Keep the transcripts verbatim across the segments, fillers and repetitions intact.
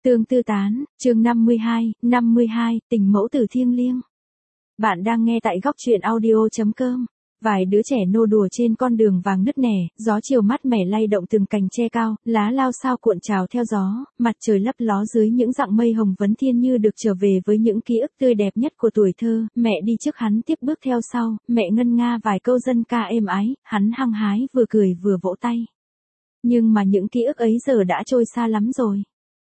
Tương tư tán, chương năm mươi hai, năm mươi hai, tình mẫu tử thiêng liêng. Bạn đang nghe tại góc truyện audio.com. Vài đứa trẻ nô đùa trên con đường vàng nứt nẻ, gió chiều mát mẻ lay động từng cành tre cao, lá lao sao cuộn trào theo gió, mặt trời lấp ló dưới những dặng mây hồng. Vấn Thiên như được trở về với những ký ức tươi đẹp nhất của tuổi thơ, mẹ đi trước hắn tiếp bước theo sau, mẹ ngân nga vài câu dân ca êm ái, hắn hăng hái vừa cười vừa vỗ tay. Nhưng mà những ký ức ấy giờ đã trôi xa lắm rồi.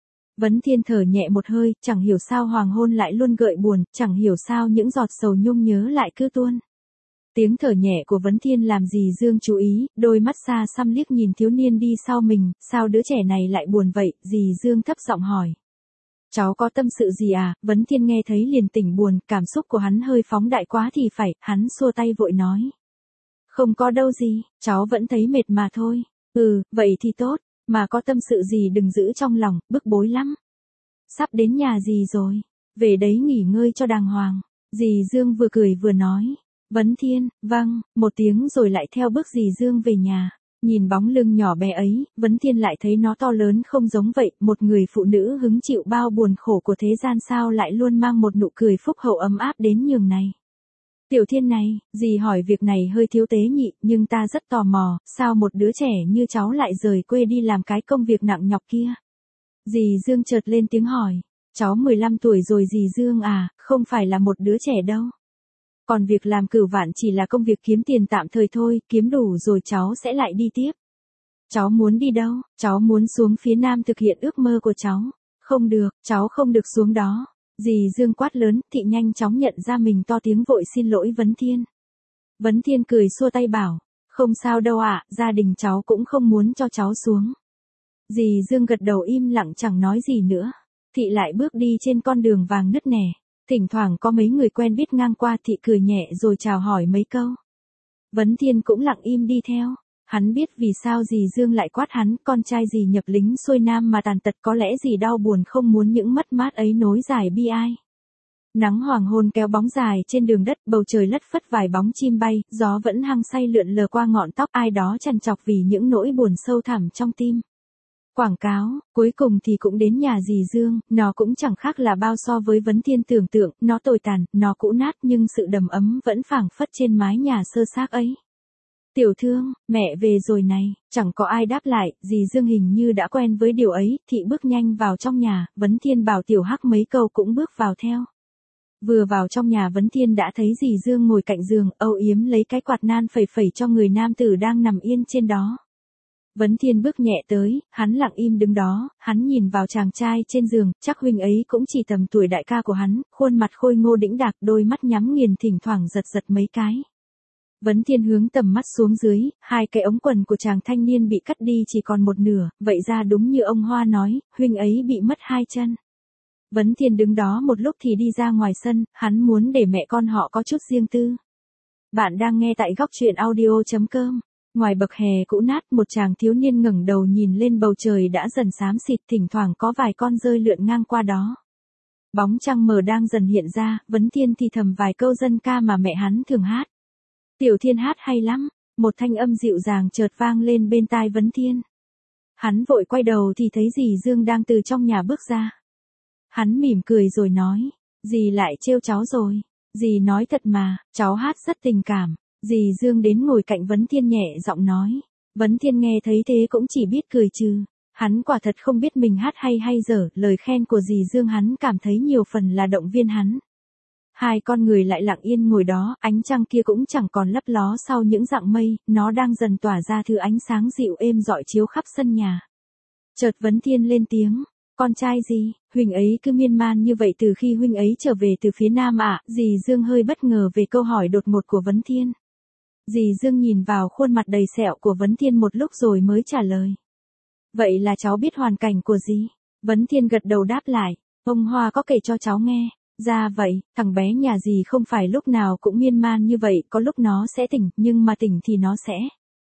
Vấn Thiên thở nhẹ một hơi, chẳng hiểu sao hoàng hôn lại luôn gợi buồn, chẳng hiểu sao những giọt sầu nhung nhớ lại cứ tuôn. Tiếng thở nhẹ của Vấn Thiên làm dì Dương chú ý, đôi mắt xa xăm liếc nhìn thiếu niên đi sau mình, sao đứa trẻ này lại buồn vậy, dì Dương thấp giọng hỏi. Cháu có tâm sự gì à? Vấn Thiên nghe thấy liền tỉnh buồn, cảm xúc của hắn hơi phóng đại quá thì phải, hắn xua tay vội nói. Không có đâu gì, cháu vẫn thấy mệt mà thôi. Ừ, vậy thì tốt. Mà có tâm sự gì đừng giữ trong lòng, bức bối lắm. Sắp đến nhà dì rồi, về đấy nghỉ ngơi cho đàng hoàng. Dì Dương vừa cười vừa nói. Vấn Thiên, vâng, một tiếng rồi lại theo bước dì Dương về nhà. Nhìn bóng lưng nhỏ bé ấy, Vấn Thiên lại thấy nó to lớn không giống vậy. Một người phụ nữ hứng chịu bao buồn khổ của thế gian sao lại luôn mang một nụ cười phúc hậu ấm áp đến nhường này. Tiểu Thiên này, dì hỏi việc này hơi thiếu tế nhị, nhưng ta rất tò mò, sao một đứa trẻ như cháu lại rời quê đi làm cái công việc nặng nhọc kia? Dì Dương chợt lên tiếng hỏi, cháu mười lăm tuổi rồi dì Dương à, không phải là một đứa trẻ đâu. Còn việc làm cửu vạn chỉ là công việc kiếm tiền tạm thời thôi, kiếm đủ rồi cháu sẽ lại đi tiếp. Cháu muốn đi đâu? Cháu muốn xuống phía Nam thực hiện ước mơ của cháu. Không được, cháu không được xuống đó. Dì Dương quát lớn, thị nhanh chóng nhận ra mình to tiếng vội xin lỗi Vấn Thiên. Vấn Thiên cười xua tay bảo, không sao đâu ạ, gia đình cháu cũng không muốn cho cháu xuống. Dì Dương gật đầu im lặng chẳng nói gì nữa. Thị lại bước đi trên con đường vàng nứt nẻ. Thỉnh thoảng có mấy người quen biết ngang qua, thị cười nhẹ rồi chào hỏi mấy câu. Vấn Thiên cũng lặng im đi theo. Hắn biết vì sao dì Dương lại quát hắn, con trai dì nhập lính xuôi nam mà tàn tật, có lẽ dì đau buồn không muốn những mất mát ấy nối dài bi ai. Nắng hoàng hôn kéo bóng dài trên đường đất, bầu trời lất phất vài bóng chim bay, gió vẫn hăng say lượn lờ qua ngọn tóc ai đó trằn trọc vì những nỗi buồn sâu thẳm trong tim. Quảng cáo, cuối cùng thì cũng đến nhà dì Dương, nó cũng chẳng khác là bao so với Vấn Thiên tưởng tượng, nó tồi tàn, nó cũ nát nhưng sự đầm ấm vẫn phảng phất trên mái nhà sơ xác ấy. Tiểu Thương, mẹ về rồi này, chẳng có ai đáp lại, dì Dương hình như đã quen với điều ấy, thị bước nhanh vào trong nhà, Vấn Thiên bảo Tiểu Hắc mấy câu cũng bước vào theo. Vừa vào trong nhà Vấn Thiên đã thấy dì Dương ngồi cạnh giường, âu yếm lấy cái quạt nan phẩy phẩy cho người nam tử đang nằm yên trên đó. Vấn Thiên bước nhẹ tới, hắn lặng im đứng đó, hắn nhìn vào chàng trai trên giường, chắc huynh ấy cũng chỉ tầm tuổi đại ca của hắn, khuôn mặt khôi ngô đĩnh đạc, đôi mắt nhắm nghiền thỉnh thoảng giật giật mấy cái. Vấn Thiên hướng tầm mắt xuống dưới, hai cái ống quần của chàng thanh niên bị cắt đi chỉ còn một nửa, vậy ra đúng như ông Hoa nói, huynh ấy bị mất hai chân. Vấn Thiên đứng đó một lúc thì đi ra ngoài sân, hắn muốn để mẹ con họ có chút riêng tư. Bạn đang nghe tại góc truyện audio.com. Ngoài bậc hè cũ nát, một chàng thiếu niên ngẩng đầu nhìn lên bầu trời đã dần xám xịt, thỉnh thoảng có vài con rơi lượn ngang qua đó. Bóng trăng mờ đang dần hiện ra, Vấn Thiên thì thầm vài câu dân ca mà mẹ hắn thường hát. Tiểu Thiên hát hay lắm, một thanh âm dịu dàng chợt vang lên bên tai Vấn Thiên. Hắn vội quay đầu thì thấy dì Dương đang từ trong nhà bước ra. Hắn mỉm cười rồi nói, dì lại trêu cháu rồi, dì nói thật mà, cháu hát rất tình cảm. Dì Dương đến ngồi cạnh Vấn Thiên nhẹ giọng nói. Vấn Thiên nghe thấy thế cũng chỉ biết cười trừ. Hắn quả thật không biết mình hát hay hay dở, lời khen của dì Dương hắn cảm thấy nhiều phần là động viên hắn. Hai con người lại lặng yên ngồi đó, ánh trăng kia cũng chẳng còn lấp ló sau những dặng mây, nó đang dần tỏa ra thứ ánh sáng dịu êm rọi chiếu khắp sân nhà. Chợt Vấn Thiên lên tiếng, con trai gì, huynh ấy cứ miên man như vậy từ khi huynh ấy trở về từ phía Nam ạ? Dì Dương hơi bất ngờ về câu hỏi đột ngột của Vấn Thiên. Dì Dương nhìn vào khuôn mặt đầy sẹo của Vấn Thiên một lúc rồi mới trả lời. Vậy là cháu biết hoàn cảnh của dì? Vấn Thiên gật đầu đáp lại, ông Hoa có kể cho cháu nghe. Ra vậy, thằng bé nhà dì không phải lúc nào cũng miên man như vậy, có lúc nó sẽ tỉnh, nhưng mà tỉnh thì nó sẽ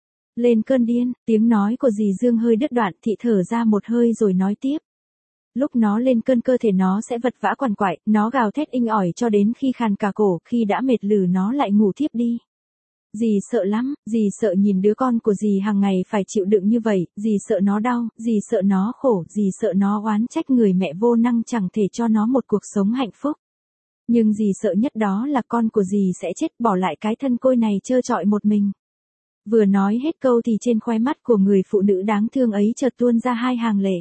lên cơn điên. Tiếng nói của dì Dương hơi đứt đoạn, thị thở ra một hơi rồi nói tiếp. Lúc nó lên cơn cơ thể nó sẽ vật vã quằn quại, nó gào thét inh ỏi cho đến khi khàn cả cổ, khi đã mệt lử nó lại ngủ thiếp đi. Dì sợ lắm, dì sợ nhìn đứa con của dì hàng ngày phải chịu đựng như vậy, dì sợ nó đau, dì sợ nó khổ, dì sợ nó oán trách người mẹ vô năng chẳng thể cho nó một cuộc sống hạnh phúc. Nhưng dì sợ nhất đó là con của dì sẽ chết bỏ lại cái thân côi này trơ trọi một mình. Vừa nói hết câu thì trên khóe mắt của người phụ nữ đáng thương ấy chợt tuôn ra hai hàng lệ.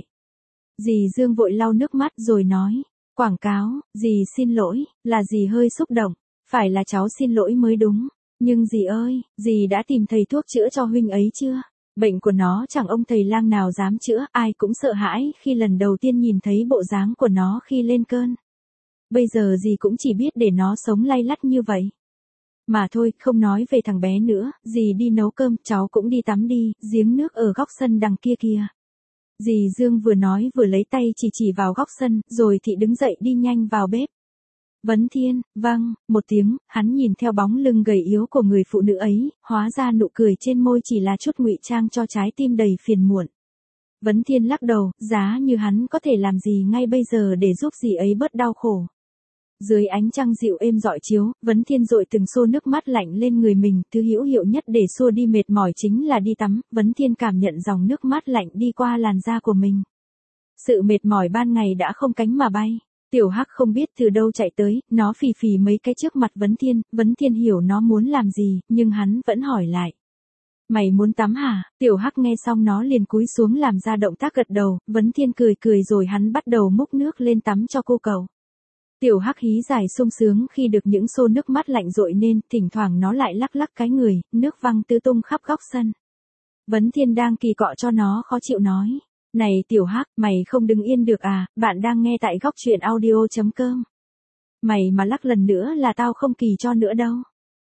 Dì Dương vội lau nước mắt rồi nói, quảng cáo, dì xin lỗi, là dì hơi xúc động, phải là cháu xin lỗi mới đúng. Nhưng dì ơi, dì đã tìm thầy thuốc chữa cho huynh ấy chưa? Bệnh của nó chẳng ông thầy lang nào dám chữa, ai cũng sợ hãi khi lần đầu tiên nhìn thấy bộ dáng của nó khi lên cơn. Bây giờ dì cũng chỉ biết để nó sống lay lắt như vậy. Mà thôi, không nói về thằng bé nữa, dì đi nấu cơm, cháu cũng đi tắm đi, giếng nước ở góc sân đằng kia kìa. Dì Dương vừa nói vừa lấy tay chỉ chỉ vào góc sân, rồi thị đứng dậy đi nhanh vào bếp. Vấn Thiên, vâng, một tiếng, hắn nhìn theo bóng lưng gầy yếu của người phụ nữ ấy, hóa ra nụ cười trên môi chỉ là chút ngụy trang cho trái tim đầy phiền muộn. Vấn Thiên lắc đầu, giá như hắn có thể làm gì ngay bây giờ để giúp dì ấy bớt đau khổ. Dưới ánh trăng dịu êm rọi chiếu, Vấn Thiên dội từng xô nước mắt lạnh lên người mình, thứ hữu hiệu nhất để xua đi mệt mỏi chính là đi tắm. Vấn Thiên cảm nhận dòng nước mắt lạnh đi qua làn da của mình. Sự mệt mỏi ban ngày đã không cánh mà bay. Tiểu Hắc không biết từ đâu chạy tới, nó phì phì mấy cái trước mặt Vấn Thiên, Vấn Thiên hiểu nó muốn làm gì, nhưng hắn vẫn hỏi lại. Mày muốn tắm hả? Tiểu Hắc nghe xong nó liền cúi xuống làm ra động tác gật đầu, Vấn Thiên cười cười rồi hắn bắt đầu múc nước lên tắm cho cô cậu. Tiểu Hắc hí dài sung sướng khi được những xô nước mắt lạnh dội nên, thỉnh thoảng nó lại lắc lắc cái người, nước văng tứ tung khắp góc sân. Vấn Thiên đang kỳ cọ cho nó khó chịu nói. Này Tiểu Hắc, mày không đứng yên được à, bạn đang nghe tại góc truyện audio chấm com. Mày mà lắc lần nữa là tao không kỳ cho nữa đâu.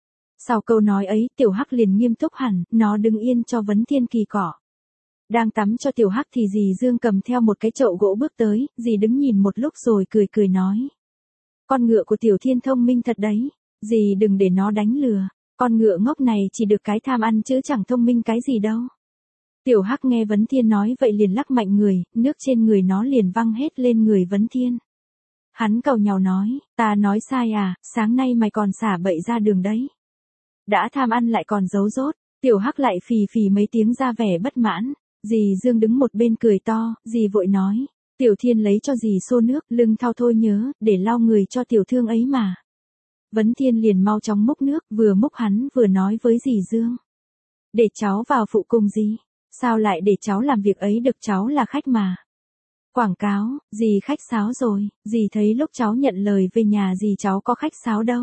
Sau câu nói ấy, Tiểu Hắc liền nghiêm túc hẳn, nó đứng yên cho Vấn Thiên kỳ cọ. Đang tắm cho Tiểu Hắc thì dì Dương cầm theo một cái chậu gỗ bước tới, dì đứng nhìn một lúc rồi cười cười nói. Con ngựa của Tiểu Thiên thông minh thật đấy, dì đừng để nó đánh lừa, con ngựa ngốc này chỉ được cái tham ăn chứ chẳng thông minh cái gì đâu. Tiểu Hắc nghe Vấn Thiên nói vậy liền lắc mạnh người, nước trên người nó liền văng hết lên người Vấn Thiên. Hắn cầu nhàu nói, ta nói sai à, sáng nay mày còn xả bậy ra đường đấy. Đã tham ăn lại còn giấu dốt, Tiểu Hắc lại phì phì mấy tiếng ra vẻ bất mãn, dì Dương đứng một bên cười to, dì vội nói, Tiểu Thiên lấy cho dì xô nước, lưng thao thôi nhớ, để lau người cho tiểu thương ấy mà. Vấn Thiên liền mau chóng múc nước, vừa múc hắn vừa nói với dì Dương. Để cháu vào phụ cùng dì. Sao lại để cháu làm việc ấy được, cháu là khách mà. Quảng cáo, dì khách sáo rồi, dì thấy lúc cháu nhận lời về nhà dì cháu có khách sáo đâu.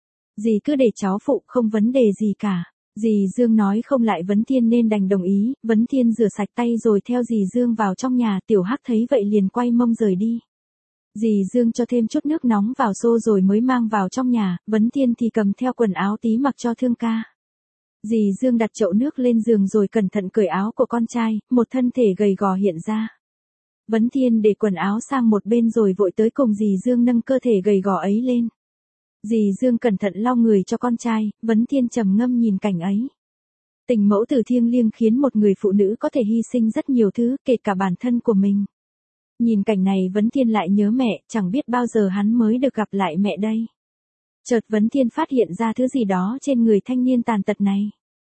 Dì cứ để cháu phụ không vấn đề gì cả. Dì Dương nói không lại Vấn Thiên nên đành đồng ý, Vấn Thiên rửa sạch tay rồi theo dì Dương vào trong nhà, Tiểu Hắc thấy vậy liền quay mông rời đi. Dì Dương cho thêm chút nước nóng vào xô rồi mới mang vào trong nhà, Vấn Thiên thì cầm theo quần áo tí mặc cho thương ca. Dì Dương đặt chậu nước lên giường rồi cẩn thận cởi áo của con trai, một thân thể gầy gò hiện ra. Vấn Thiên để quần áo sang một bên rồi vội tới cùng dì Dương nâng cơ thể gầy gò ấy lên. Dì Dương cẩn thận lau người cho con trai, Vấn Thiên trầm ngâm nhìn cảnh ấy. Tình mẫu tử thiêng liêng khiến một người phụ nữ có thể hy sinh rất nhiều thứ, kể cả bản thân của mình. Nhìn cảnh này Vấn Thiên lại nhớ mẹ, chẳng biết bao giờ hắn mới được gặp lại mẹ đây. Chợt Vấn Thiên phát hiện ra thứ gì đó trên người thanh niên tàn tật này.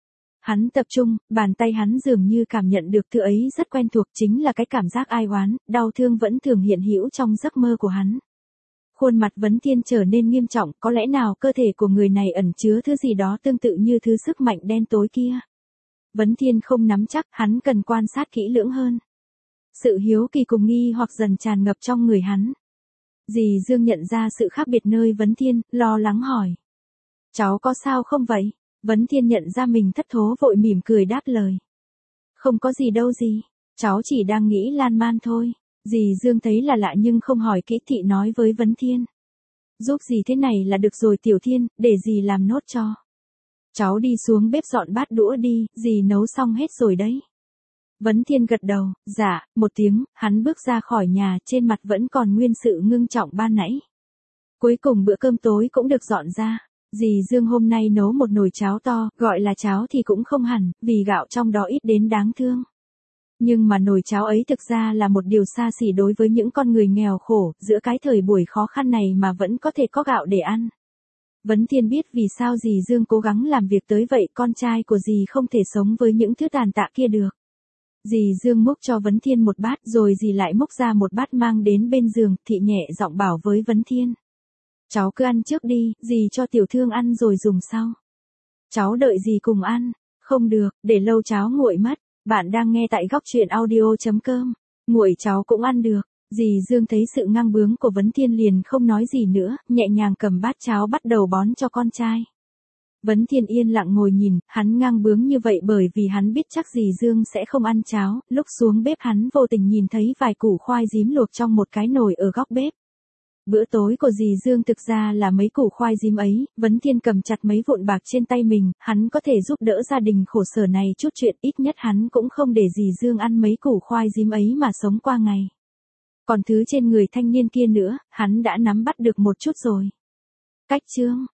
Hắn tập trung, bàn tay hắn dường như cảm nhận được thứ ấy rất quen thuộc, chính là cái cảm giác ai oán, đau thương vẫn thường hiện hữu trong giấc mơ của hắn. Khuôn mặt Vấn Thiên trở nên nghiêm trọng, có lẽ nào cơ thể của người này ẩn chứa thứ gì đó tương tự như thứ sức mạnh đen tối kia. Vấn Thiên không nắm chắc, hắn cần quan sát kỹ lưỡng hơn. Sự hiếu kỳ cùng nghi hoặc dần tràn ngập trong người hắn. Dì Dương nhận ra sự khác biệt nơi Vấn Thiên, lo lắng hỏi. Cháu có sao không vậy? Vấn Thiên nhận ra mình thất thố vội mỉm cười đáp lời. Không có gì đâu dì, cháu chỉ đang nghĩ lan man thôi. Dì Dương thấy là lạ nhưng không hỏi kỹ, thị nói với Vấn Thiên. Giúp dì thế này là được rồi Tiểu Thiên, để dì làm nốt cho. Cháu đi xuống bếp dọn bát đũa đi, dì nấu xong hết rồi đấy. Vấn Thiên gật đầu, dạ, một tiếng, hắn bước ra khỏi nhà, trên mặt vẫn còn nguyên sự ngưng trọng ban nãy. Cuối cùng bữa cơm tối cũng được dọn ra. Dì Dương hôm nay nấu một nồi cháo to, gọi là cháo thì cũng không hẳn, vì gạo trong đó ít đến đáng thương. Nhưng mà nồi cháo ấy thực ra là một điều xa xỉ đối với những con người nghèo khổ, giữa cái thời buổi khó khăn này mà vẫn có thể có gạo để ăn. Vấn Thiên biết vì sao dì Dương cố gắng làm việc tới vậy, con trai của dì không thể sống với những thứ tàn tạ kia được. Dì Dương múc cho Vấn Thiên một bát rồi dì lại múc ra một bát mang đến bên giường, thị nhẹ giọng bảo với Vấn Thiên. Cháu cứ ăn trước đi, dì cho tiểu thương ăn rồi dùng sau. Cháu đợi dì cùng ăn. Không được, để lâu cháo nguội mất. Bạn đang nghe tại góc truyện audio.com. Nguội cháu cũng ăn được. Dì Dương thấy sự ngang bướng của Vấn Thiên liền không nói gì nữa, nhẹ nhàng cầm bát cháo bắt đầu bón cho con trai. Vấn Thiên yên lặng ngồi nhìn, hắn ngang bướng như vậy bởi vì hắn biết chắc dì Dương sẽ không ăn cháo, lúc xuống bếp hắn vô tình nhìn thấy vài củ khoai dím luộc trong một cái nồi ở góc bếp. Bữa tối của dì Dương thực ra là mấy củ khoai dím ấy, Vấn Thiên cầm chặt mấy vụn bạc trên tay mình, hắn có thể giúp đỡ gia đình khổ sở này chút chuyện, ít nhất hắn cũng không để dì Dương ăn mấy củ khoai dím ấy mà sống qua ngày. Còn thứ trên người thanh niên kia nữa, hắn đã nắm bắt được một chút rồi. Cách chương